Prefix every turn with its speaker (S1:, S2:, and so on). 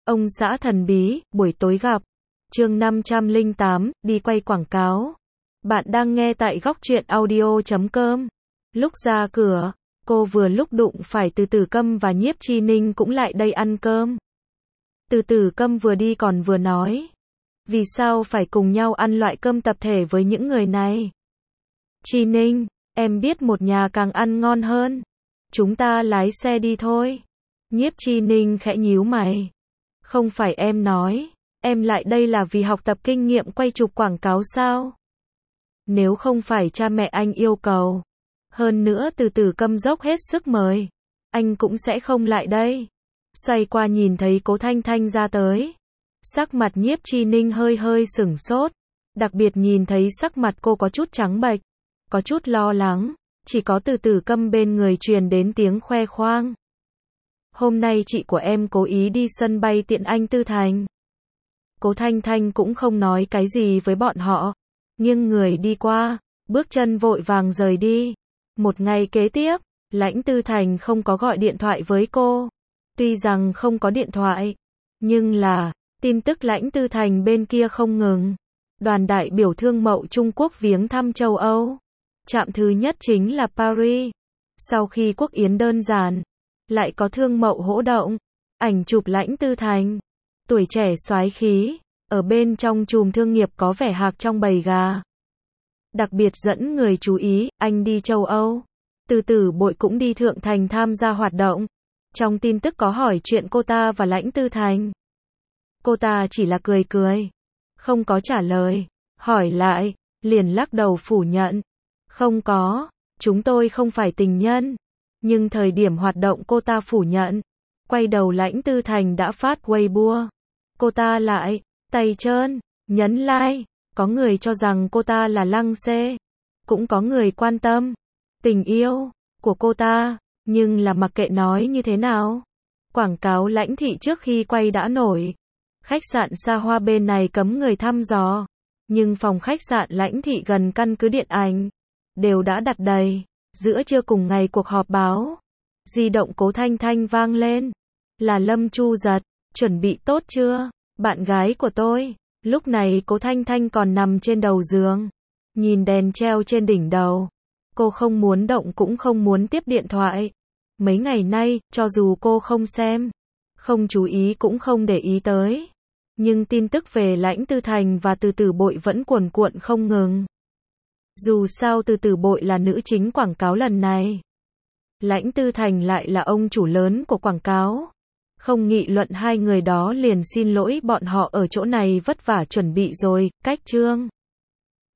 S1: Ông xã thần bí, buổi tối gặp. Chương 508, đi quay quảng cáo. Bạn đang nghe tại góc truyện audio.com. Lúc ra cửa, cô vừa lúc đụng phải Từ Tử Câm và Nhiếp Chi Ninh cũng lại đây ăn cơm. Từ Tử Câm vừa đi còn vừa nói, vì sao phải cùng nhau ăn loại cơm tập thể với những người này? Chi Ninh, em biết một nhà càng ăn ngon hơn. Chúng ta lái xe đi thôi. Nhiếp Chi Ninh khẽ nhíu mày. Không phải em nói, em lại đây là vì học tập kinh nghiệm quay chụp quảng cáo sao? Nếu không phải cha mẹ anh yêu cầu, hơn nữa Từ Tử Câm dốc hết sức mời, anh cũng sẽ không lại đây. Xoay qua nhìn thấy Cố Thanh Thanh ra tới. Sắc mặt Nhiếp Chi Ninh hơi hơi sửng sốt, đặc biệt nhìn thấy sắc mặt cô có chút trắng bệch, có chút lo lắng, chỉ có Từ Tử Câm bên người truyền đến tiếng khoe khoang. Hôm nay chị của em cố ý đi sân bay tiện anh Tư Thành. Cố Thanh Thanh cũng không nói cái gì với bọn họ, nghiêng người đi qua, bước chân vội vàng rời đi. Một ngày kế tiếp, Lãnh Tư Thành không có gọi điện thoại với cô. Tuy rằng không có điện thoại, nhưng là tin tức Lãnh Tư Thành bên kia không ngừng. Đoàn đại biểu thương mậu Trung Quốc viếng thăm châu Âu. Trạm thứ nhất chính là Paris. Sau khi quốc yến đơn giản, lại có thương mậu hỗ động. Ảnh chụp Lãnh Tư Thành, tuổi trẻ soái khí, ở bên trong chùm thương nghiệp có vẻ hạc trong bầy gà. Đặc biệt dẫn người chú ý, anh đi châu Âu. Từ Tử Bội cũng đi Thượng Thành tham gia hoạt động. Trong tin tức có hỏi chuyện cô ta và Lãnh Tư Thành. Cô ta chỉ là cười cười, không có trả lời. Hỏi lại, liền lắc đầu phủ nhận. Không có, chúng tôi không phải tình nhân. Nhưng thời điểm hoạt động cô ta phủ nhận. Quay đầu Lãnh Tư Thành đã phát Weibo. Cô ta lại, tay trơn, nhấn like. Có người cho rằng cô ta là lăng xê. Cũng có người quan tâm tình yêu của cô ta. Nhưng là mặc kệ nói như thế nào, quảng cáo Lãnh thị trước khi quay đã nổi. Khách sạn xa hoa bên này cấm người thăm dò. Nhưng phòng khách sạn Lãnh thị gần căn cứ điện ảnh đều đã đặt đầy. Giữa trưa cùng ngày cuộc họp báo, di động Cố Thanh Thanh vang lên. Là Lâm Chu Giật. Chuẩn bị tốt chưa, bạn gái của tôi? Lúc này Cố Thanh Thanh còn nằm trên đầu giường, nhìn đèn treo trên đỉnh đầu. Cô không muốn động cũng không muốn tiếp điện thoại. Mấy ngày nay, cho dù cô không xem, không chú ý cũng không để ý tới. Nhưng tin tức về Lãnh Tư Thành và Từ Tử Bội vẫn cuồn cuộn không ngừng. Dù sao Từ Tử Bội là nữ chính quảng cáo lần này. Lãnh Tư Thành lại là ông chủ lớn của quảng cáo. Không nghị luận hai người đó liền xin lỗi bọn họ ở chỗ này vất vả chuẩn bị rồi, cách chương.